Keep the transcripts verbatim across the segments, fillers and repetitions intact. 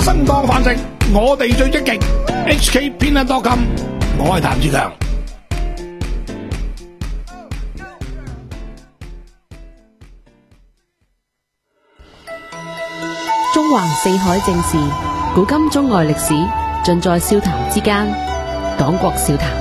生當飯食，我哋最積極。H K 偏得多金，我係譚志強。 中橫四海正事，古今中外歷史，盡在笑談之間。黨國笑談。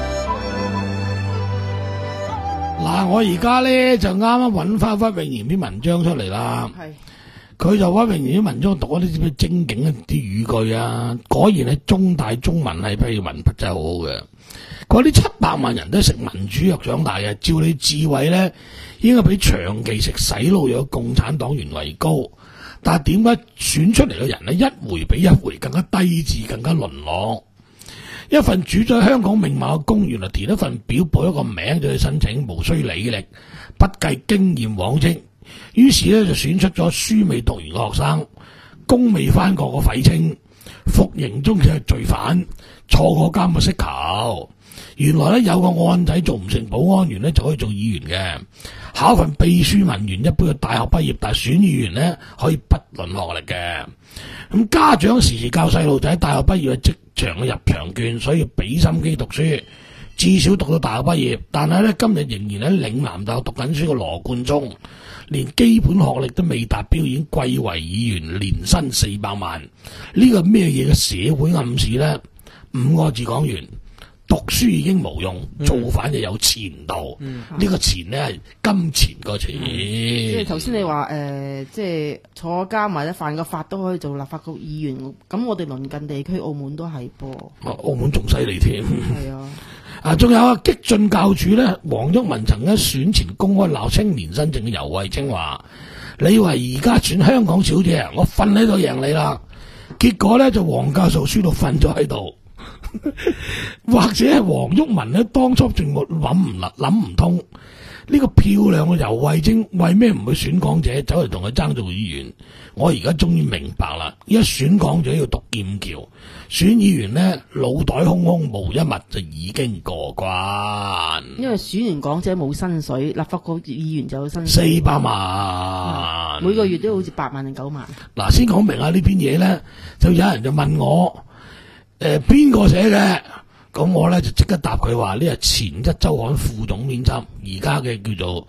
嗱，我而家咧就啱啱揾翻屈穎妍篇文章出嚟啦。係，佢就屈穎妍啲文章讀嗰啲咩精警一啲語句啊，果然係中大中文系批嘅文筆真係好好嘅。嗰啲七百萬人都食民主藥長大嘅，照你智慧咧，應該比長期食洗腦藥嘅共產黨員為高。但係點解選出嚟嘅人咧，一回比一回更加低智，更加淪落？一份主宰香港命脈嘅工，原來填一份表報一個名就去申請，無需履歷，不計經驗往績。於是咧就選出咗書未讀完嘅學生，工未翻過嘅廢青，服刑中嘅罪犯，坐過監嘅識球。原來咧有個案仔做唔成保安員咧就可以做議員嘅，考份秘書文員一般嘅大學畢業，但係選議員咧可以不論學歷嘅。咁家長時時教細路仔大學畢業嘅職場嘅入場券，所以要俾心機讀書，至少讀到大學畢業。但係咧今日仍然喺嶺南大學讀緊書嘅羅冠聰，連基本學歷都未達標，已經貴為議員，年薪四百萬。呢個咩嘢嘅社會暗示咧？五個字講完。讀書已經無用，造反就有前途。呢、嗯、個錢咧係金錢個錢。嗯、 即係頭先你話誒、呃，即係坐監或者犯個法都可以做立法局議員。咁我哋鄰近地區澳門都係噃。 澳門仲犀利添。 係啊。 啊，仲有啊，激進教主咧，黃毓民曾喺選前公開鬧青年新政嘅游蕙禎話：你以為而家選香港小姐，我瞓喺度贏你啦。結果咧就黃教授輸到瞓咗喺度。或者係黃毓民咧，當初仲冇諗唔諗諗唔通，呢、這個漂亮嘅游蕙禎為咩唔去選港姐，走嚟同佢爭做議員？我而家終於明白啦！一選港姐要讀劍橋，選議員呢，腦袋空空無一物就已經過關。 因為選完港姐冇薪水，立法局議員就有薪水四百萬， 每個月都好似八萬定九萬。 嗱，先講明啊，呢篇嘢咧，就有人就問我。誒，邊個寫嘅？咁我咧就即刻答佢話：呢係前一周刊副總編輯，而家嘅叫做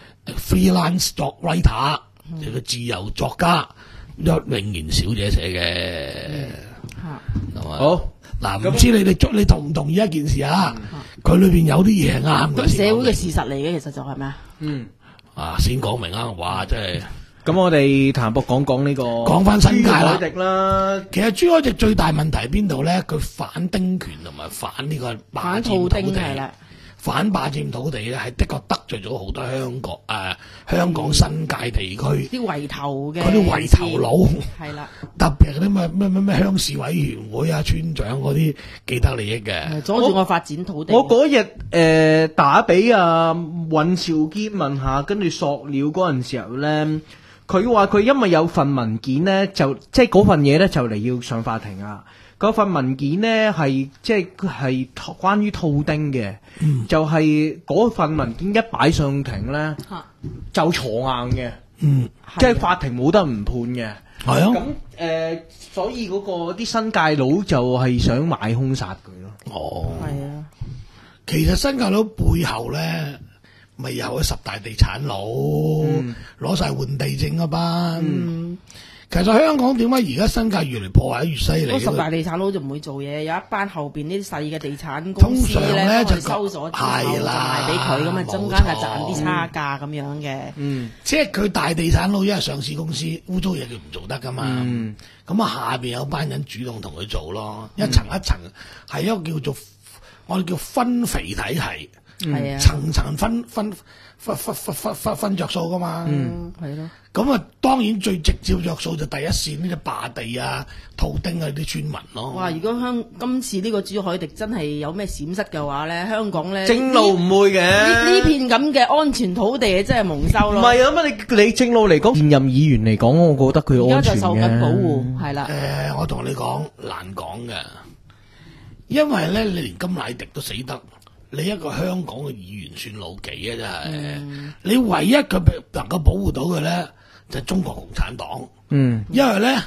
freelance writer，就個自由作家屈穎妍小姐寫嘅。係嘛？好嗱，唔知你哋捉你同唔同意一件事啊？佢裏邊有啲嘢係啱嘅。 咁社會嘅事實嚟嘅，其實就係咩啊？ 嗯，啊，先講明啊！哇，真係。 咁我哋譚博講講呢個講翻新界啦。 朱凱廸啦， 其實朱凱廸最大問題喺邊度咧？佢反丁權同埋反呢個霸佔土地，反霸佔土地咧，係的確得罪咗好多香港誒、呃、香港新界地區啲圍頭嘅嗰啲圍頭佬， 係啦， 特別係啲咩咩咩咩鄉事委員會啊、村長嗰啲既得利益嘅， 阻住我發展土地。 我嗰日誒打俾阿尹兆堅問下，跟住索料嗰陣時候咧。佢話佢因為有份文件咧，就即係嗰份嘢咧就嚟要上法庭啊！嗰份文件咧係即係係關於套丁嘅，嗯、就係嗰份文件一擺上庭咧、啊、就坐硬嘅，嗯，即係法庭冇得唔判嘅。係啊，咁誒、呃，所以嗰個啲新界佬就係想買兇殺佢咯。 哦， 係啊， 其實新界佬背後咧。咪有咗十大地產佬攞晒換地證啊班，嗯、其實香港點解而家新界越嚟破壞得越犀利？ 嗰十大地產佬就唔會做嘢，有一班後邊啲細嘅地產公司咧就收咗之後就賣俾佢，咁啊中間就賺啲差價咁樣嘅。嗯， 即係佢大地產佬因為上市公司污糟嘢佢唔做得噶嘛，咁啊、嗯、下邊有班人主動同佢做咯，嗯、一層一層係一個叫做我哋叫分肥體系。係啊，層層分分分分分分分分着數噶嘛， 嗯，係咯。 咁啊，當然最直接着數就第一線呢啲霸地啊、套丁啊啲村民咯。 哇！如果香今次呢個朱凱廸真係有咩閃失嘅話咧，香港咧正路唔會嘅。 呢呢片咁嘅安全土地真係蒙羞咯。 唔係啊，乜你你正路嚟講，現任議員嚟講，我覺得佢安全嘅。而家就受緊保護， 係啦。 誒、呃，我同你講難講嘅，因為咧你連甘迺迪都死得。你一個香港嘅議員算老幾啊？真係，嗯、你唯一佢能夠保護到嘅咧，就係、是、中國共產黨。嗯，因為咧，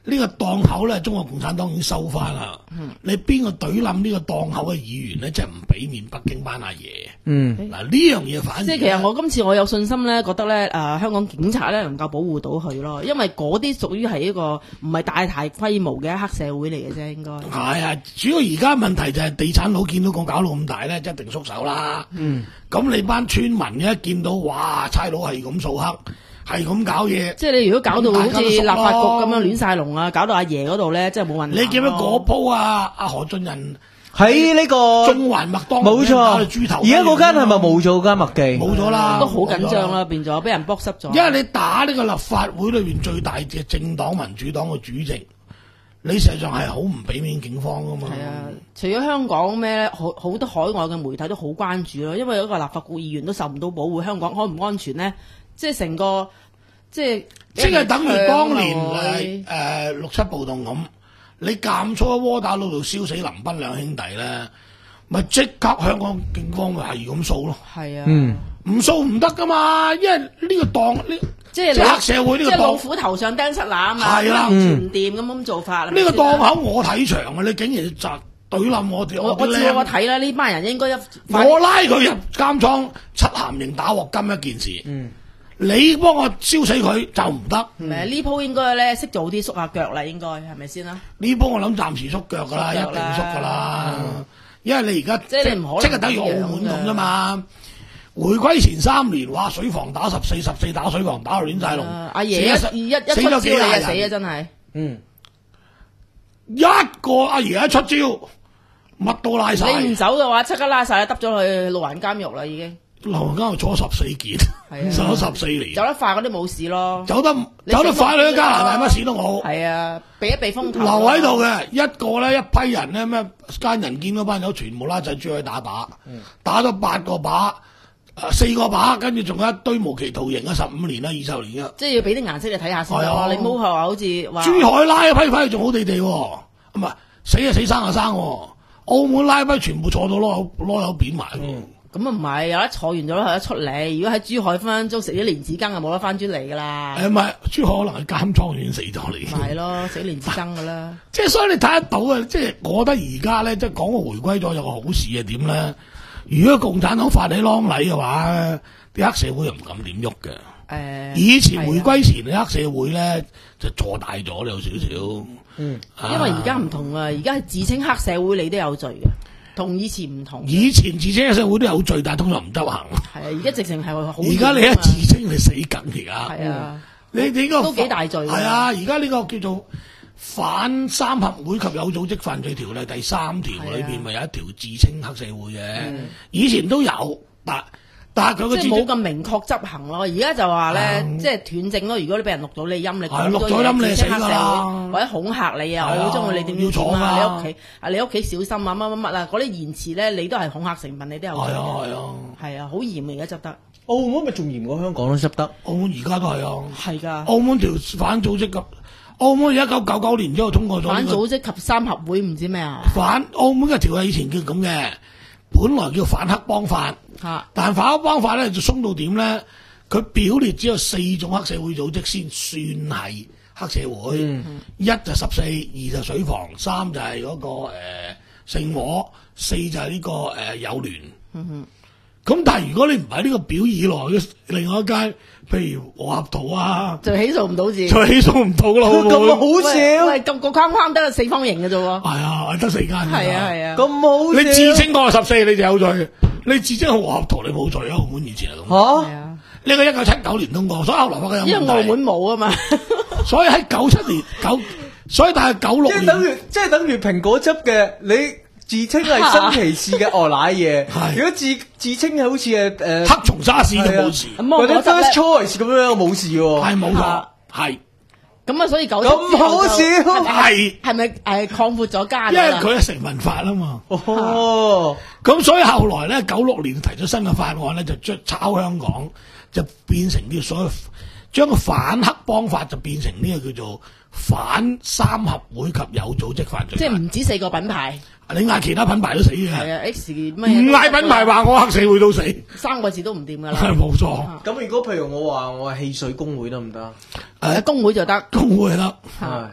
呢個檔口咧，中國共產黨已經收翻啦。嗯、你邊個懟冧呢個檔口嘅議員咧，即係唔俾面北京班阿爺。嗯，嗱呢樣嘢反而即係其實我今次我有信心咧，覺得咧誒、呃、香港警察咧能夠保護到佢咯，因為嗰啲屬於係一個唔係大大規模嘅黑社會嚟嘅啫，應該係啊。主要而家問題就係地產佬見到個搞到咁大咧，一定縮手啦。嗯，咁你班村民一見到哇，差佬係咁掃黑。係咁搞嘢， 即係你如果搞到好似立法局咁樣亂晒龍啊，搞到阿爺嗰度咧，真係冇問題。 你記唔記得嗰鋪啊？阿何俊仁喺呢個中環麥當勞冇錯，而家嗰間係咪冇咗間麥記？ 冇咗啦， 都好緊張啦，變咗俾人剝濕咗。 因為你打呢個立法會裏邊最大嘅政黨民主黨嘅主席，你實際上係好唔俾面警方噶嘛。係啊，除咗香港咩咧，好好多海外嘅媒體都好關注咯，因為嗰個立法局議員都受唔到保護，香港安唔安全咧？即係成個，即係即係等於當年誒誒六七暴動咁，你監粗喺窩打老度燒死林彬兩兄弟咧，咪即刻香港警方咪係咁掃咯。係啊，嗯，唔掃唔得噶嘛，因為呢個檔呢，即係黑社會呢個檔， 即係老虎頭上釘七乸啊嘛，係啦，完全唔掂咁咁做法。呢個檔口我睇場啊，你竟然就懟冧我哋， 我我知我睇啦，呢班人應該一我拉佢入監倉七鹹刑打鑊金一件事。嗯。你幫我燒死佢就唔得。誒呢鋪應該咧識早啲縮下腳啦，應該係咪先啦？ 呢鋪我諗暫時縮腳噶啦，一定縮噶啦。嗯、因為你而家即係你唔可能即係等於澳門咁啫嘛。回歸前三年，哇水房打十四，十四打水房打到亂晒龍。 阿爺一一一出招你就死啊！真係。嗯。 一個阿爺一出招，乜都拉晒。 你唔走嘅話，即刻拉晒，揼咗去路環監獄啦，已經。 流行監獄坐咗十四件，受咗十四年。 走得快嗰啲冇事咯， 走得走得快你加拿大乜事都冇。 係啊，避一避風頭。 留喺度嘅一個咧，一批人咧咩間人見嗰班友全部拉仔出去打靶，嗯、打咗八個靶，誒四個靶，跟住仲有一堆無期徒刑啊，十五年啦，二十年啊。 即係要俾啲顏色你睇下先咯。啊、你唔好話好似話珠海拉一批翻去仲好地地，唔係死啊死生啊生。澳門拉一批全部坐到攞攞有扁埋。嗯咁啊唔係，有得坐完咗有得出嚟。如果喺珠海分分鐘食啲蓮子羹就冇得翻轉嚟噶啦。誒唔係，珠海可能係監倉已經死咗你。 係咯，食蓮子羹噶啦。 即係所以你睇得到啊！即係我覺得而家咧，即係講個回歸咗有個好事係點咧？如果共產黨發起啷禮嘅話，啲黑社會又唔敢點喐嘅。誒、呃，以前回歸前嘅黑社會咧就坐大咗有少少。 嗯，啊、因為而家唔同啊，而家係自稱黑社會，你都有罪嘅。同以前唔同， 以前自稱黑社會都有罪，但係通常唔執行。 係啊，而家直情係好。 而家你一自稱你死緊而家。 係啊， 你你呢個都幾大罪。 係啊，而家呢個叫做反三合會及有組織犯罪條例第三條裏邊咪有一條自稱黑社會嘅，嗯、以前都有，但但係佢個即係冇咁明確執行咯。而家就話咧，嗯、即係斷證咯。如果你俾人錄到你音，你係錄咗音你死㗎啦， 或者恐嚇你啊，我好中意你點點點啊，你屋企啊，你屋企小心啊，乜乜乜啊，嗰啲言辭咧，你都係恐嚇成分，你都有。係啊係啊，係啊，好嚴而家執得。 澳門咪仲嚴過香港都執得。 澳門而家都係啊。 係㗎。 澳門條反組織及澳門一九九九年之後通過咗、這個。 反組織及三合會唔知咩啊？ 反澳門嘅條例以前叫咁嘅。本來叫反黑幫法，啊、但反黑幫法咧就鬆到點咧？佢表列只有四種黑社會組織先算係黑社會，嗯、一就十四，二就水房，三就係嗰、那個誒聖和，四就係呢、這個誒、呃、友聯。嗯哼咁但係如果你唔喺呢個表以內嘅另外一間，譬如和合圖啊， 就起訴唔到字， 就起訴唔到咯。 咁好笑， 喂，咁個框框得四方形嘅啫喎。 係啊，得四間。 係啊係啊。 咁好笑。 你自稱嗰個十四你就有罪，你自稱和合圖你冇罪啊。澳門以前係咁。 嚇？ 呢個一九七九年通過，所以後來發覺有問題。 因為澳門冇啊嘛。 所以喺九七年九，所以但係九六年。 即係等於，即係等於蘋果汁嘅你。自稱係新奇士嘅鵝奶嘢，如果自自稱係好似誒誒黑松沙士都冇事， 或者 First Choice 咁樣冇事喎， 係冇錯，係咁啊，所以九咁好笑， 係係咪誒擴闊咗間？ 因為佢係成文法啊嘛， 哦， 咁所以後來咧九六年提出新嘅法案咧，就將抄香港就變成啲所謂將個反黑幫法就變成呢個叫做反三合會及有組織犯罪， 即係唔止四個品牌。 你嗌其他品牌都死嘅， 係啊 X 乜唔嗌品牌話我黑社會都死， 三個字都唔掂噶啦。 係冇錯。 咁如果譬如我話我係汽水工會得唔得？ 誒，工會就得， 工會就得。 係，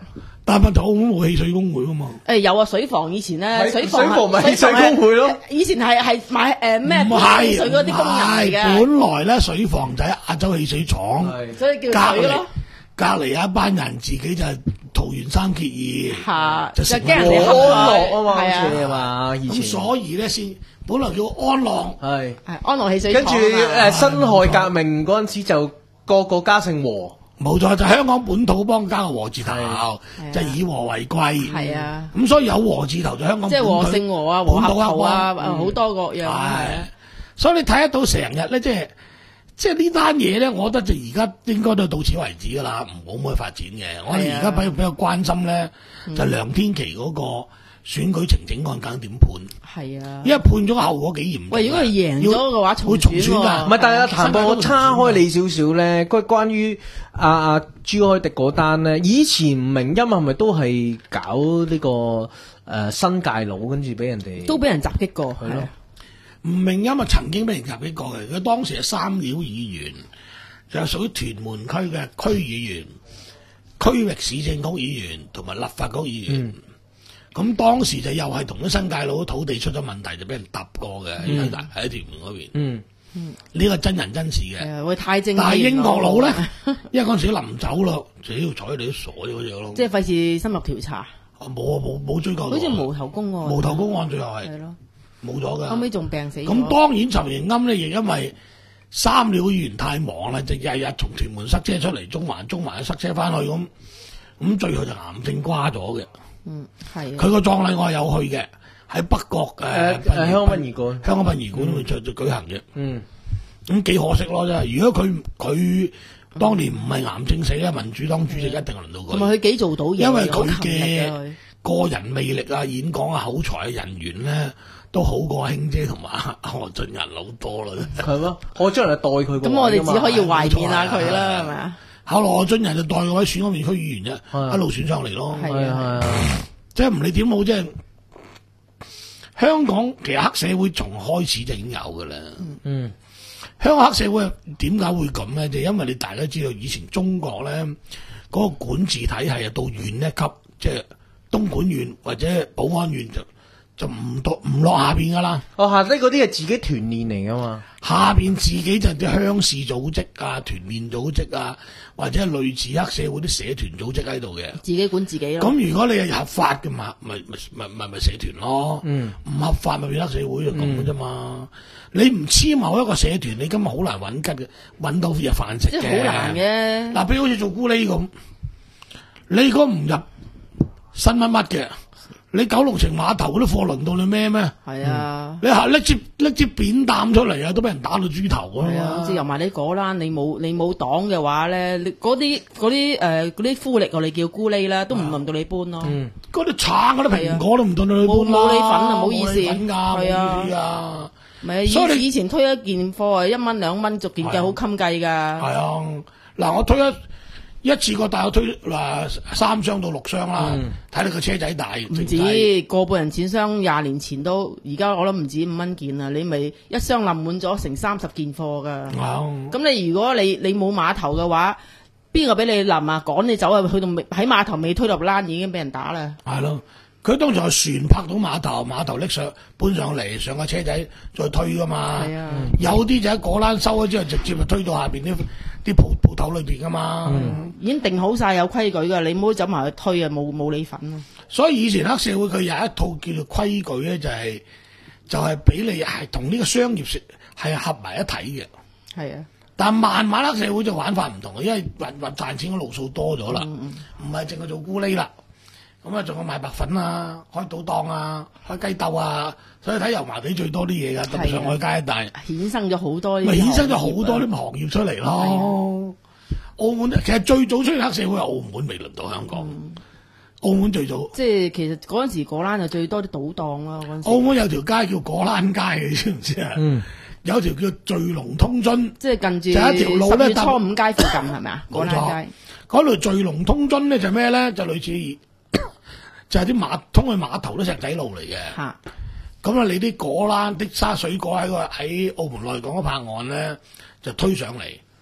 但係問題澳門冇汽水工會噶嘛？ 誒有啊，水房以前咧，水房水房咪汽水工會咯。 以前係係買誒咩唔係水嗰啲工人嚟嘅。 本來咧水房就喺亞洲汽水廠， 所以叫水咯。 隔離有一班人自己就桃園三結義， 就就驚人哋黑樂啊嘛， 係啊係嘛，以前。 咁所以咧先本來叫安樂， 係係安樂汽水廠。 跟住誒辛亥革命嗰陣時就個個加姓和。 冇錯，就香港本土幫加個和字頭，就以和為貴。 係啊， 咁所以有和字頭就香港即係和勝和啊，和合頭啊，好多個樣。 係，所以你睇得到成日咧，即係即係呢單嘢咧，我覺得就而家應該都到此為止噶啦，唔好咁去發展嘅。我哋而家比較比較關心咧，就梁天琦嗰個選舉呈請案究竟點判？係啊，因為判咗後果幾嚴重。喂， 如果佢贏咗嘅話， 會重選㗎。 唔係，但係阿譚博，我叉開你少少咧，關關於阿阿朱凱廸嗰單咧，以前吳明欽係咪都係搞呢個誒新界佬，跟住俾人哋都俾人襲擊過， 係咯。 吳明欽啊，曾經俾人襲擊過嘅，佢當時係三料議員，就係屬於屯門區嘅區議員、區域市政局議員同埋立法局議員。咁、嗯、當時就又係同啲新界佬土地出咗問題，就俾人揼過嘅，喺喺屯門嗰邊。嗯嗯，呢個真人真事嘅。 會太正。 但係英國佬咧，因為嗰陣時臨走咯，就要睬你都傻咗嗰隻咯。 即係費事深入調查。 冇啊冇冇追究。好似無頭公案。 無頭公案最後係。係咯。冇咗㗎。 後尾仲病死。 咁當然陳盈庵咧，亦因為三料議員太忙啦，就日日從屯門塞車出嚟中環，中環塞車翻去咁，咁最後就癌症瓜咗嘅。 嗯，係。佢個葬禮我係有去嘅，喺北角誒誒香港殯儀館， 香港殯儀館會就就舉行嘅。 嗯， 咁幾可惜咯，真係。如果佢佢當年唔係癌症死咧，民主黨主席一定輪到佢。 同埋佢幾做到嘢， 因為佢嘅個人魅力啊、演講啊、口才嘅人緣咧，都好過卿姐同埋何俊仁好多啦。 係咯，何俊仁係代佢。 咁我哋只可以懷念下佢啦，係咪啊？ 後來何俊仁就代嗰位選嗰邊區議員啫，一路選上嚟咯。 係啊， 即係唔理點好，即係香港其實黑社會從開始就已經有㗎啦。嗯，香港黑社會點解會咁咧？就因為你大家知道以前中國咧嗰個管治體系啊，到縣一級，即係東莞縣或者寶安縣就就唔到唔落下邊噶啦。 哦，下低嗰啲係自己團練嚟噶嘛？ 下邊自己就啲鄉事組織啊、團練組織啊，或者係類似黑社會啲社團組織喺度嘅。 自己管自己咯。咁如果你係合法嘅嘛，咪咪咪咪咪社團咯。嗯。唔合法咪變黑社會就咁嘅啫嘛。嗯、你唔黐某一個社團，你今日好難揾吉嘅，揾到日飯食嘅。即係好難嘅。嗱，比如好似做咕喱咁，你如果唔入新乜乜嘅。你九龍城碼頭嗰啲貨輪到你咩咩？係啊！你下拎支拎支扁擔出嚟啊，都俾人打到豬頭啊！係啊！即係油埋你果欄，你冇你冇黨嘅話咧，嗰啲嗰啲誒嗰啲夫力我哋叫咕喱啦，都唔輪到你搬咯。嗰啲橙嗰啲蘋果都唔輪到你搬啦。冇你份啊！唔好意思，係啊，唔係所以你以前推一件貨啊，一蚊兩蚊逐件計好襟計㗎。係啊！嗱，我推一。一次過帶我推嗱三箱到六箱啦，睇你個車仔大。唔止個半人錢箱，廿年前都，而家我諗唔止五蚊件啦。你咪一箱冧滿咗成三十件貨噶。咁、嗯、你如果你你冇碼頭嘅話，邊個俾你冧啊？趕你走啊？去到喺碼頭未推入欄已經俾人打啦。係咯，佢當場係船泊到碼頭，碼頭拎上搬上嚟，上架車仔再推噶嘛。係啊，有啲就喺果欄收咗之後，直接就推到下邊啲。啲鋪鋪頭裏邊噶嘛、嗯，已經定好晒有規矩噶，你唔好走埋去推啊，冇冇你份咯。所以以前黑社會佢有一套叫做規矩咧，就係、是、就係、是、俾你係同呢個商業係合埋一體嘅。係啊，但係慢慢黑社會就玩法唔同嘅，因為賺賺錢嘅路數多咗啦，唔係淨係做咕喱啦。咁啊，仲有賣白粉啊，開賭檔啊，開雞竇啊，所以睇油麻地最多啲嘢噶，特別上海街一帶，衍生咗好多，咪衍生咗好多啲行業出嚟咯。澳門其實最早出現黑社會係澳門，未輪到香港。嗯、澳門最早，即係其實嗰陣時果欄就最多啲賭檔咯。嗰陣時澳門有條街叫果欄街，你知唔知啊？嗯，有條叫聚龍通津，即係近住就一條路咧，初五街附近係咪啊？果欄街嗰條聚龍通津咧就咩咧？就類似。就係啲碼通去碼頭都石仔路嚟嘅，咁啊你啲果欄啲沙水果喺個喺澳門內港嗰拍岸咧就推上嚟，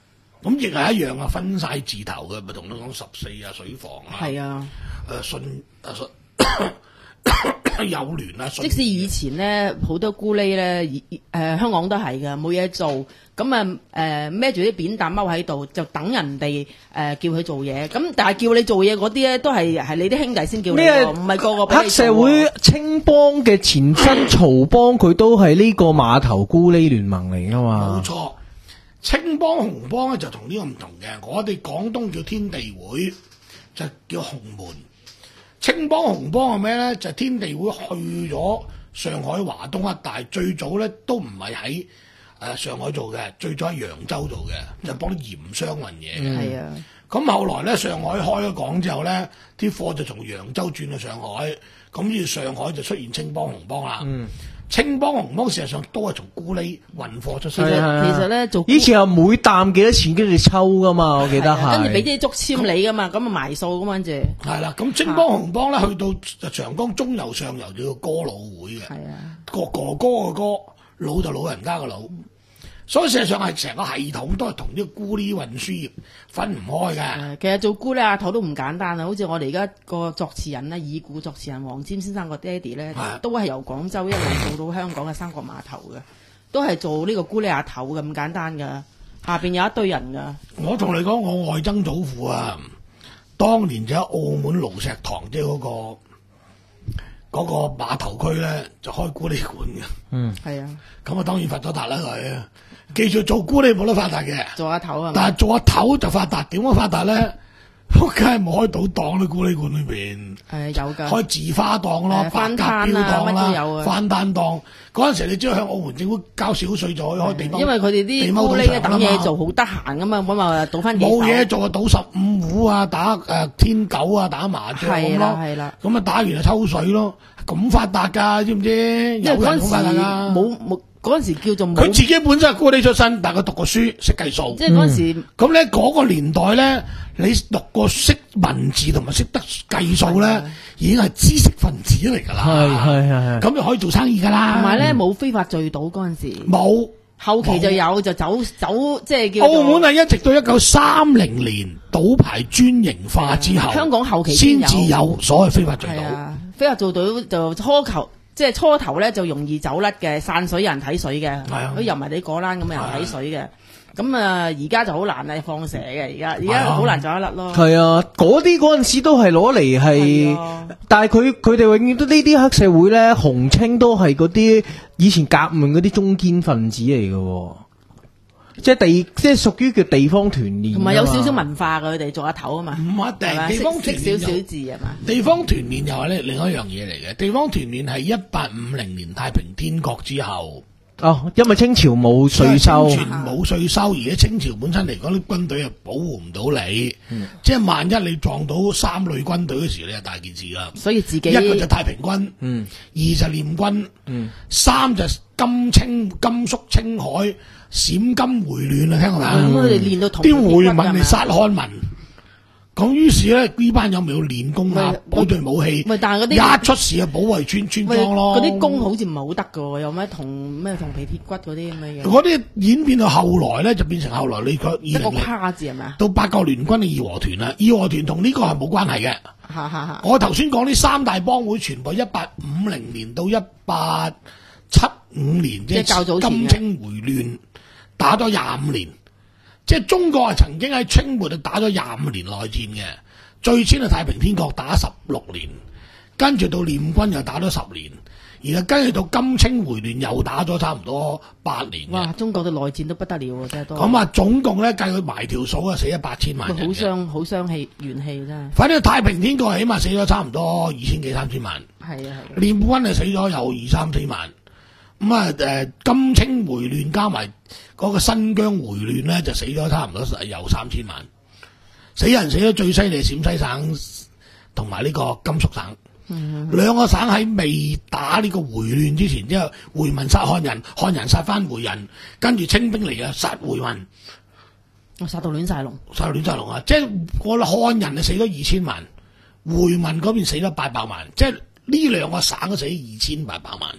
咁亦係一樣啊，分晒字頭嘅，咪同你講十四啊、水房啊， 係啊， 誒信誒信友聯啊， 即使以前咧好多咕喱咧，誒香港都係嘅，冇嘢做，咁啊誒孭住啲扁擔踎喺度，就等人哋誒叫佢做嘢。咁但係叫你做嘢嗰啲咧，都係係你啲兄弟先叫你喎，唔係個個俾你做喎。 黑社會青幫嘅前身曹幫，佢都係呢個碼頭咕喱聯盟嚟噶嘛？ 冇錯，青幫紅幫咧就同呢個唔同嘅。我哋廣東叫天地會，就叫紅門。青幫紅幫係咩咧？就係、天地會去咗上海華東一帶，最早咧都唔係喺誒上海做嘅，最早喺揚州做嘅，就幫啲鹽商運嘢嘅。 係啊， 咁後來咧上海開咗港之後咧，啲貨就從揚州轉去上海，咁於是上海就出現青幫紅幫啦。 嗯青幫紅幫事實上都係從咕喱運貨出身。 其實其實咧做以前係每擔幾多錢跟住抽噶嘛，我記得係。 跟住俾啲竹籤你噶嘛，咁啊埋數咁跟住。 係啦，咁青幫紅幫咧去到長江中游上游叫做哥老會嘅。 係啊， 個哥哥嘅哥，老就老人家嘅老。所以事實上係成個系統都係同啲咕喱運輸業分唔開嘅。 其實做咕喱阿頭都唔簡單啊！好似我哋而家個作詞人咧，已故作詞人黃霑先生個爹哋咧，都係由廣州一路做到香港嘅三角碼頭嘅，都係做呢個咕喱阿頭嘅，咁簡單噶。下邊有一堆人噶。 我同你講，我外曾祖父啊，當年就喺澳門盧石塘，即係嗰個嗰個碼頭區咧，就開咕喱館嘅。 嗯， 係啊。 咁啊，當然發咗達啦佢。記住做咕喱冇得發達嘅， 做阿頭啊， 但係做阿頭就發達。點樣發達咧？梗係冇開賭檔喺咕喱館裏邊。 誒有㗎。 開字花檔咯，百翻家標攤啊， 檔乜都有啦， 啊。 翻單檔嗰陣時，你只要向澳門政府交少稅就可以開地踎。 因為佢哋啲咕喱等嘢做好得閒噶嘛，咁啊賭翻幾手。 冇嘢做啊，賭十五壺啊，打誒天九啊，打麻將咁咯。 係啦， 咁啊打完就抽水咯，咁發達㗎，知唔知？有人好發達㗎。 冇冇。嗰陣時叫做佢自己本身係咕喱出身，但係佢讀過書，識計數。 即係嗰陣時， 咁咧嗰個年代咧，你讀過識文字同埋識得計數咧，已經係知識分子嚟㗎啦。 係係係。 咁就可以做生意㗎啦。 同埋咧冇非法聚賭嗰陣時。 冇。 後期就有就走走，即係叫。 澳門係一直到一九三零年賭牌專營化之後， 香港後期先至有所謂非法聚賭。 非法做賭就初球。即係初頭咧就容易走甩嘅，散水有人睇水嘅，佢遊埋你果欄咁有人睇水嘅。咁啊而家就好難啊放蛇嘅，而家而家好難走得甩咯。 係啊，嗰啲嗰陣時都係攞嚟係，但係佢佢哋永遠都呢啲黑社會咧，紅青都係嗰啲以前革命嗰啲中堅分子嚟嘅。即係地，即係屬於叫地方團練， 同埋有少少文化嘅，佢哋做阿頭啊嘛。 唔一定，地方團識少少字係嘛？ 地方團練又係咧另一樣嘢嚟嘅。地方團練係一八五零年太平天國之後。 哦，因為清朝冇稅收， 清朝冇稅收，而且清朝本身嚟講，啲軍隊又保護唔到你。嗯、即係萬一你撞到三類軍隊嘅時候，你就大件事啦。 所以自己一個就太平軍， 嗯， 二就練軍， 嗯， 三就金青甘肅青海陝甘回亂啊！聽過未？ 咁佢哋練到同啲回民嚟殺漢民。咁於是咧，呢班友咪要練功啊，保對武器。 咪但係嗰啲一出事啊，保衛村村莊咯。 嗰啲功好似唔係好得㗎喎，有咩同咩同皮鐵骨嗰啲咁嘅嘢。 嗰啲演變到後來咧，就變成後來你個二零一個跨字係咪啊？ 到八國聯軍嘅義和團啦，義和團同呢個係冇關係嘅。 哈哈哈！ 我頭先講呢三大幫會，全部一八五零年到一八七五年，即係較早前嘅金青回亂打咗廿五年。即係中國係曾經喺清末就打咗廿五年內戰嘅，最先係太平天國打十六年，跟住到練軍又打咗十年，然後跟住到金青回亂又打咗差唔多八年。 哇！中國嘅內戰都不得了喎，真係多。 咁啊，總共咧計佢埋條數啊，死咗八千萬人。 好傷好傷氣元氣真係。 反正太平天國起碼死咗差唔多二千幾三千萬。 係啊係。 練軍係死咗有二三四萬。咁啊誒，金青回亂加埋嗰個新疆回亂咧，就死咗差唔多有三千萬。死人死咗最犀利，陝西省同埋呢個甘肅省，嗯、兩個省喺未打呢個回亂之前，之後回民殺漢人，漢人殺翻回人，跟住清兵嚟啊殺回民， 我殺到亂晒龍， 殺到亂晒龍啊！即係我漢人就死咗二千萬，回民嗰邊死咗八百萬，即係呢兩個省都死二千八百萬。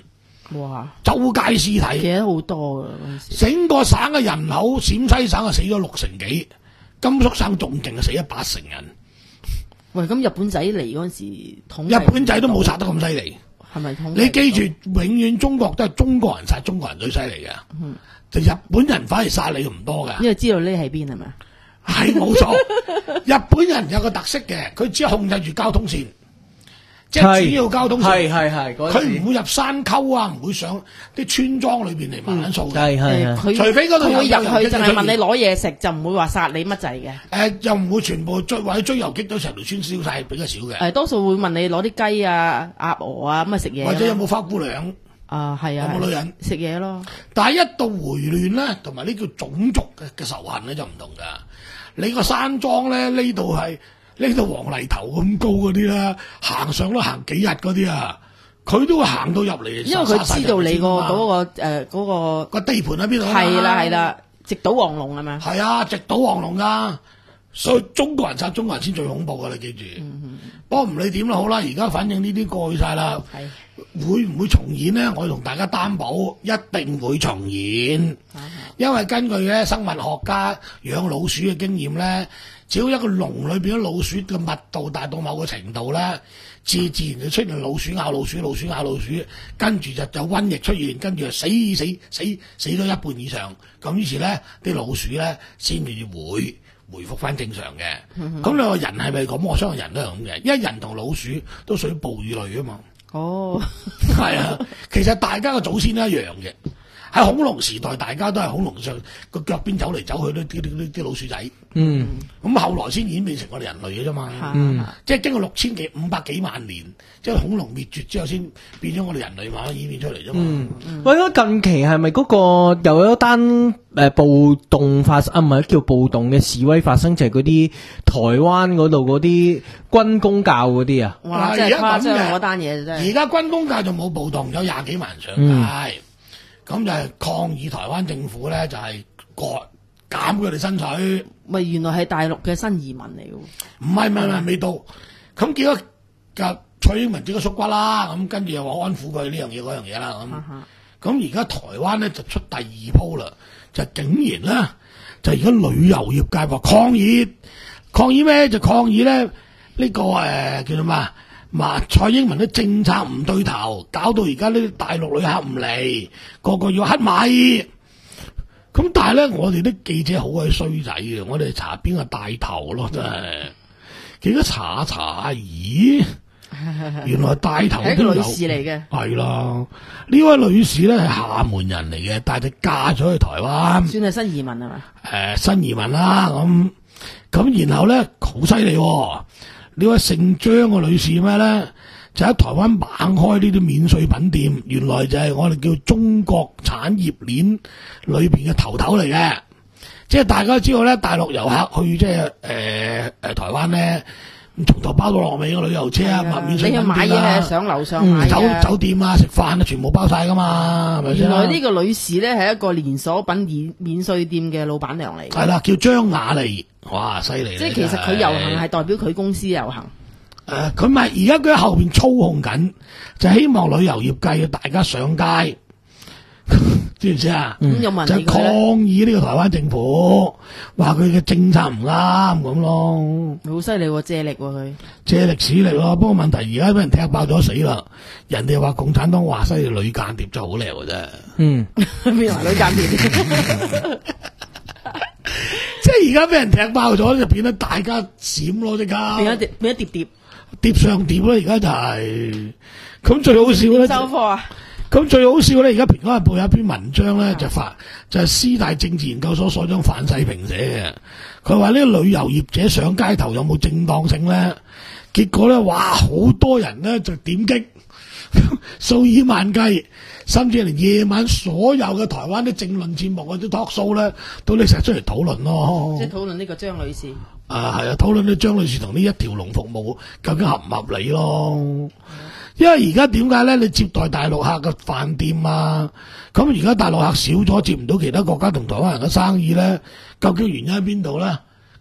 哇！ 周街屍體， 其實好多噶嗰陣時。 整個省嘅人口，陝西省啊死咗六成幾，甘肅省仲勁啊死咗八成人。 喂，咁日本仔嚟嗰陣時統日本仔都冇殺得咁犀利。 係咪統？ 你記住，永遠中國都係中國人殺中國人最犀利嘅。嗯，就日本人反而殺你唔多嘅。 因為知道匿喺邊係咪？ 係冇錯，日本人有個特色嘅，佢只係控制住交通線，即係主要交通線。 係係係， 佢唔會入山溝啊，唔會上啲村莊裏邊嚟慢慢掃嘅。 係係佢除非嗰度有佢會入去，就係問你有攞嘢食，就唔會話殺你乜滯嘅。 誒，又唔會全部追或者追遊擊到成條村燒晒，比較少嘅。 誒，多數會問你攞啲雞啊、鴨鵝啊咁啊食嘢。 或者有冇花姑娘？ 啊，係啊， 有冇女人食嘢咯？ 但係一到回亂咧，同埋呢叫種族嘅嘅仇恨咧就唔同噶。你個山莊咧呢度係呢度黃泥頭咁高嗰啲啦，行上都行幾日嗰啲啊，佢都會行到入嚟。 因為佢知道你個嗰個誒嗰個個地盤喺邊度。 係啦係啦，直搗黃龍係咪？ 係啊，直搗黃龍噶，所以中國人殺中國人先最恐怖噶，你記住。嗯、不過唔理點都好啦，而家反正呢啲過去晒啦。係會唔會重演呢？我同大家擔保，一定會重演。因為根據咧生物學家養老鼠嘅經驗咧，只要一個籠裏邊嘅老鼠嘅密度達到某個程度咧，自自然就出現老鼠咬老鼠，老鼠咬老鼠，跟住就有瘟疫出現，跟住就死死死死咗一半以上。咁於是咧，啲老鼠咧先至會回復翻正常嘅。咁、嗯、你話人係咪咁？我相信人都係咁嘅，因為人同老鼠都屬於哺乳類啊嘛。哦，係啊，其實大家嘅祖先都一樣嘅。喺恐龍時代，大家都係恐龍上個腳邊走嚟走去，啲啲啲啲老鼠仔。嗯，咁後來先演變成我哋人類嘅啫嘛。嗯，即係經過六千幾五百幾萬年，即係恐龍滅絕之後，先變咗我哋人類慢慢演變出嚟啫嘛。嗯， 嗯喂，咁近期係咪嗰個又有一單誒暴動發生啊？唔係叫暴動嘅示威發生，就係嗰啲台灣嗰度嗰啲軍公教嗰啲啊？ 哇！真係誇張嗰單嘢真係。 而家軍公教就冇暴動，有廿幾萬人上街。嗯咁就係抗議台灣政府咧，就係割減佢哋薪水。 咪原來係大陸嘅新移民嚟嘅。 唔係唔係唔係未到。咁結果就蔡英文即刻縮骨啦。咁跟住又話安撫佢呢樣嘢嗰樣嘢啦。咁咁而家台灣咧就出第二鋪啦，就竟然咧就而家旅遊業界話抗議，抗議咩？就抗議咧呢、呢個誒、呃、叫做咩？嘛，蔡英文啲政策唔對頭，搞到而家呢啲大陸旅客唔嚟，個個要乞米。咁但係咧，我哋啲記者好鬼衰仔嘅，我哋查邊個帶頭咯，真係。結果查一查，咦，原來帶頭都有係一個女士嚟嘅。 係啦，呢位女士咧係廈門人嚟嘅，但係佢嫁咗去台灣， 算係新移民係嘛？ 誒、呃，新移民啦，咁咁然後咧好犀利。呢位姓張嘅女士咩咧？就喺台灣猛開呢啲免稅品店，原來就係我哋叫中國產業鏈裏邊嘅頭頭嚟嘅。即係大家知道咧，大陸遊客去即係誒誒台灣咧，從頭包到落尾嘅旅遊車啊，免稅品店啊， 你去買嘢係上樓上買、嗯、 酒酒店啊，食飯啊，全部包晒噶嘛，係咪先？ 原來呢個女士咧係一個連鎖品免免稅店嘅老闆娘嚟。 係啦，叫張雅莉。哇，犀利！ 即係其實佢遊行係代表佢公司遊行。 誒、呃，佢咪而家佢喺後邊操控緊，就希望旅遊業界要大家上街，知唔知啊？嗯、就抗議呢個台灣政府，話佢嘅政策唔啱咁咯。 好犀利喎，借力喎、啊、佢。借力使力咯，不過問題而家俾人踢爆咗死啦。人哋話共產黨話犀利女間諜就好叻嘅啫。嗯， 邊話女間諜？ 即係而家俾人踢爆咗，就變得大家閃咯，即刻變咗碟，變咗碟碟， 碟上碟啦！而家就係、是、咁最好笑咧， 收貨啊！ 咁最好笑咧，而家《蘋果日報》有一篇文章咧，就發就係、是、師大政治研究所所長范世平寫嘅。佢話呢個旅遊業者上街頭有冇正當性咧？結果咧，哇！好多人咧就點擊數以萬計。甚至連夜晚所有嘅台灣啲政論節目或者 talk show 咧，都拎晒出嚟討論咯。 即係討論呢個張女士。 啊，係啊，討論呢張女士同呢一條龍服務究竟合唔合理咯？嗯、因為而家點解咧？你接待大陸客嘅飯店啊，咁而家大陸客少咗，接唔到其他國家同台灣人嘅生意咧，究竟原因喺邊度咧？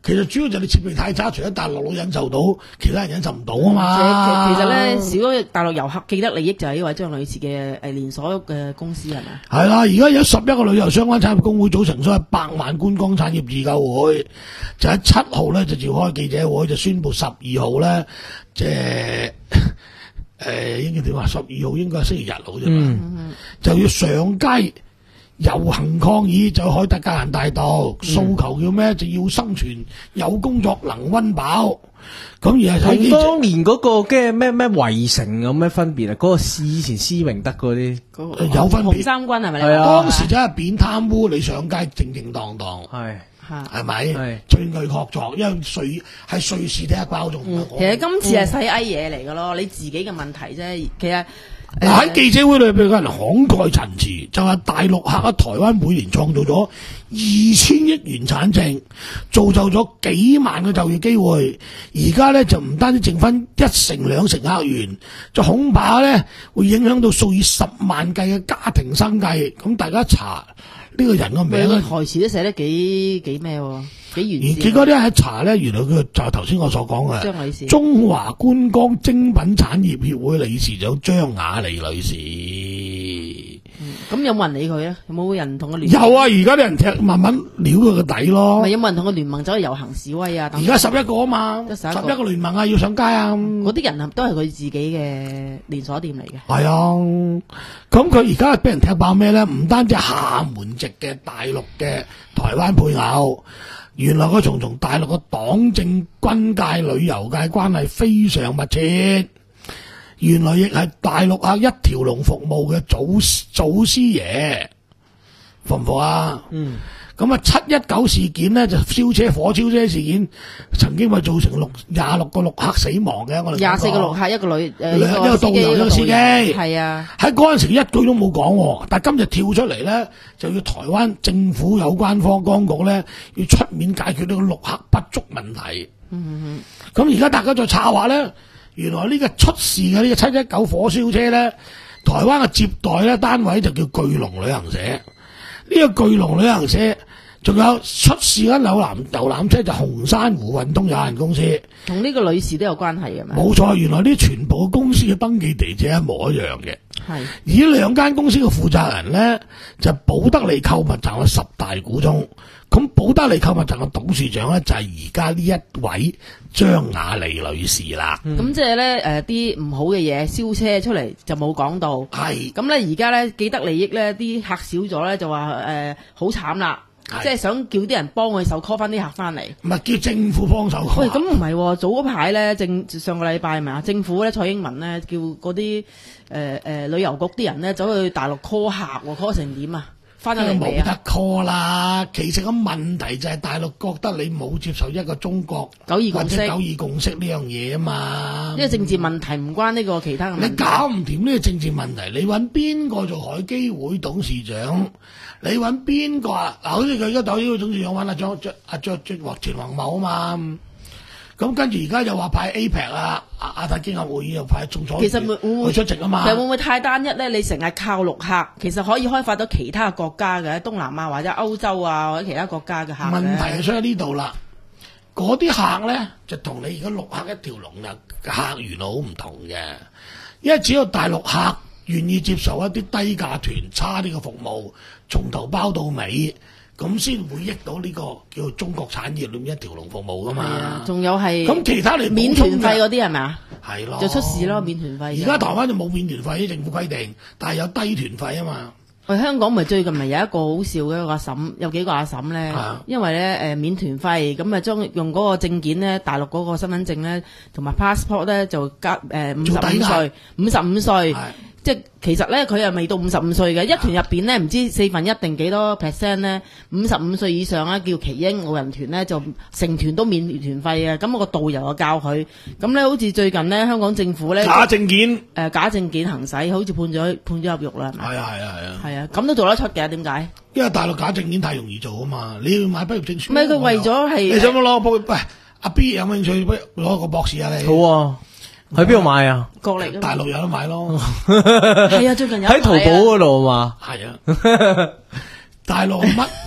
其實主要就係你設備太差，除咗大陸佬忍受到，其他人忍受唔到啊嘛。 其實咧，少咗大陸遊客既得利益就係呢位張女士嘅誒連鎖嘅公司係咪？ 係啦，而家有十一個旅遊相關產業工會組成咗百萬觀光產業自救會，就喺七號咧就召開記者會，就宣布十二號咧，即係誒應該點話？十二號應該係星期日好啫嘛，嗯、就要上街遊行抗議，就海德格蘭大道，訴、嗯、求叫咩？就要生存，有工作，能溫飽。咁而係同當年嗰個嘅咩咩圍城有咩分別啊？嗰、那個以前施榮德嗰啲、那個、 有分別。 紅三軍係咪？ 係啊， 當時真係扁貪污，你上街正正當當。 係。 係咪？證據確鑿，因為瑞係瑞士第一包仲。 其實今次係細埃嘢嚟嘅咯，你自己嘅問題啫。其實嗱喺、呃、記者會裏邊，有人慷慨陳詞，就話大陸客喺台灣每年創造咗二千億元產值，造就咗幾萬個就業機會。而家咧就唔單止剩翻一成兩成客源，就恐怕咧會影響到數以十萬計嘅家庭生計。咁大家查。呢個人個名咧， 台詞都寫得幾幾咩喎？幾完善。 結果啲人一查咧，原來佢就係頭先我所講嘅張女士， 中華觀光精品產業協會理事長張雅莉女士。 咁、嗯、有冇人理佢咧？有冇人同佢聯？ 有啊！而家啲人踢慢慢撩佢個底咯。 咪有冇人同佢聯盟走去遊行示威啊？ 而家十一個啊嘛，十一個聯盟啊，要上街啊！ 嗰啲人都係佢自己嘅連鎖店嚟嘅。 係啊，咁佢而家俾人踢爆咩咧？唔單止廈門籍嘅大陸嘅台灣配偶，原來佢從從大陸嘅黨政軍界、旅遊界關係非常密切。原來亦係大陸客一條龍服務嘅祖祖師爺，服唔服啊？嗯。咁啊，七一九事件呢，就燒車火燒車事件，曾經咪造成六廿六個陸客死亡嘅。我哋廿四個陸客，一個女誒、呃、 一個導遊一個司機， 係啊。 喺嗰陣時一句都冇講，但係今日跳出嚟咧，就要台灣政府有關方當局咧，要出面解決呢個陸客不足問題。嗯嗯。咁而家大家再查話咧。原來呢個出事嘅呢個七一九火燒車咧，台灣嘅接待咧單位就叫巨龍旅行社。呢個巨龍旅行社仲有出事嘅遊覽遊覽車就紅珊瑚運通有限公司， 同呢個女士都有關係嘅咩？冇錯，原來呢全部公司嘅登記地址一模一樣嘅。係而呢兩間公司嘅負責人咧就寶德利購物站嘅十大股東。咁寶德利購物站嘅董事長咧就係而家呢一位張雅莉女士啦。 咁、嗯、即係咧誒啲唔好嘅嘢燒車出嚟就冇講到。係咁咧而家咧既得利益咧啲客少咗咧就話誒好慘啦，即係想叫啲人幫佢手 call 翻啲客翻嚟。唔係叫政府幫手 call。喂，咁唔係早嗰排咧政上個禮拜係咪啊？政府咧蔡英文咧叫嗰啲誒誒旅遊局啲人咧走去大陸 call 客喎 call 成點啊？翻咗嚟冇得 call 啦，其實個問題就係大陸覺得你冇接受一個中國九二共識或者九二共識呢樣嘢啊嘛。呢個政治問題唔關呢個其他嘅問題。你搞唔掂呢個政治問題，你揾邊個做海基會董事長？你揾邊個啊？嗱，好似佢而家海基會董事長揾阿張阿張張獲錢黃某啊嘛。咁跟住而家又話派 A P E C 啊，亞亞太經合會議又派仲裁，其實會唔會出席啊嘛？其實會唔會太單一咧？你成日靠陸客，其實可以開發到其他國家嘅東南亞或者歐洲啊或者其他國家嘅客。問題係出喺呢度啦，嗰啲客咧就同你而家陸客一條龍嘅客源好唔同嘅，因為只有大陸客願意接受一啲低價團差啲嘅服務，從頭包到尾。咁先會益到呢個叫做中國產業裏面一條龍服務噶嘛，仲有係咁其他嚟免團費嗰啲係咪啊？係咯，就出事咯免團費。而家台灣就冇免團費，政府規定，但係有低團費啊嘛。喂，香港咪最近咪有一個好笑嘅一個阿嬸，有幾個阿嬸咧，因為咧誒、呃、免團費，咁啊將用嗰個證件咧，大陸嗰個身份證咧，同埋 passport 咧就加誒五十五歲，五十五歲。即係其實咧，佢又未到五十五歲嘅，一團入邊咧，唔知四分一定幾多 percent 咧，五十五歲以上咧叫耆英老人團咧，就成團都免團費嘅。咁我個導遊就教佢，咁咧好似最近咧香港政府咧假證件，誒、呃、假證件行使，好似判咗判咗入獄啦，係咪？係啊係啊係啊，係啊，咁都做得出嘅，點解？因為大陸假證件太容易做啊嘛，你要買畢業證書。唔係佢為咗係，你想唔想攞個畢？喂，阿 B 有冇興趣攞個博士啊？你好啊。去邊度買啊？國力大陸有得買咯。係啊，最近有喺淘寶嗰度嘛。係啊，大陸乜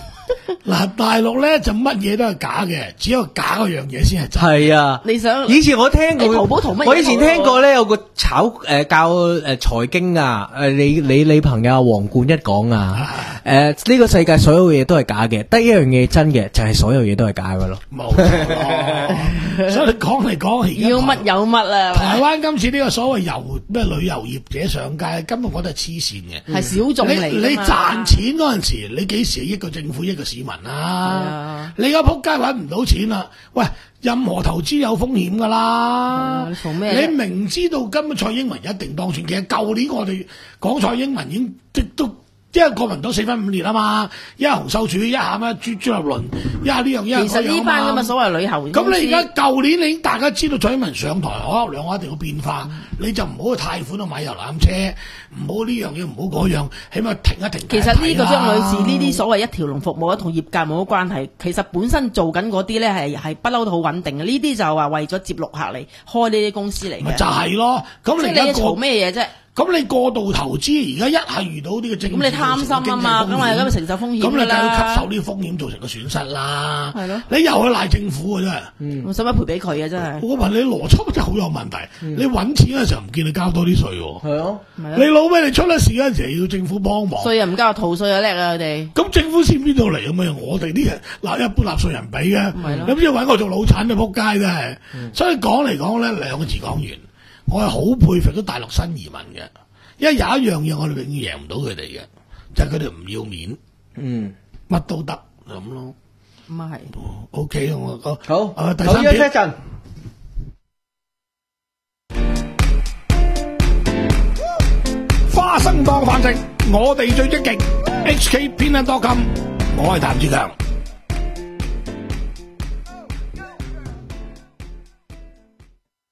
嗱，大陸咧就乜嘢都係假嘅，只有假嗰樣嘢先係真。 係啊， 你想以前我聽過， 你淘寶淘乜嘢我以前聽過咧有個炒誒、呃、教誒財經啊，誒你你你朋友黃冠一講啊，誒呢、呢個世界所有嘢都係假嘅，得一樣嘢真嘅就係、是、所有嘢都係假嘅咯。 冇錯，所以你講嚟講去， 要乜有乜啊？ 台灣今次呢個所謂遊咩旅遊業者上街，根本我都係黐線嘅， 係小眾嚟㗎嘛。 你你賺錢嗰陣時，你幾時益個政府益個市民啊？ 啊你而家撲街揾唔到錢啦，喂！任何投資有風險㗎啦， 你做咩？ 你明知道根本蔡英文一定當選，其實舊年我哋講蔡英文已經即都。因為國民黨四分五裂啊嘛，一係洪秀柱，一下咩朱朱立倫，一係呢樣一係嗰樣啊嘛。 其實呢班咁嘅所謂旅遊公司， 咁你而家舊年你已經大家知道蔡英文上台，可能兩個一定要變化，嗯、你就唔好去貸款去買遊覽車，唔好呢樣嘢，唔好嗰樣，起碼停一停。 其實呢個張女士呢啲所謂一條龍服務，同業界冇乜關係。其實本身做緊嗰啲咧係係不嬲都好穩定嘅，呢啲就話為咗接陸客嚟開呢啲公司嚟嘅。 咪就係咯，咁你而家嘈咩嘢啫？ 咁你過度投資，而家一係遇到呢個政治， 咁你貪心啊嘛，咁咪咁承受風險㗎啦。 咁你梗係要吸收呢個風險，造成個損失啦。 係咯， 你又去賴政府嘅真係。 嗯，我使乜賠俾佢啊？真係。 我問你邏輯真係好有問題。嗯、你揾錢嘅時候唔見你交多啲稅喎。 係咯， 你老味你出咗事嗰陣時要政府幫忙。 稅又唔交，逃稅又叻啊！佢哋。 咁政府錢邊度嚟咁啊？我哋啲人嗱一般納稅人俾嘅， 咁咁要揾我做老闆就撲街真係。嗯、所以講嚟講咧，兩個字講完，我係好佩服咗大陸新移民嘅。因為有一樣嘢我哋永遠贏唔到佢哋嘅，就係佢哋唔要面，嗯，乜都得咁咯。 咁啊係。 O K 我講好， 啊第三點。 一陣。 花生當飯食，我哋最積極。H K 偏袒多金，我係譚志強。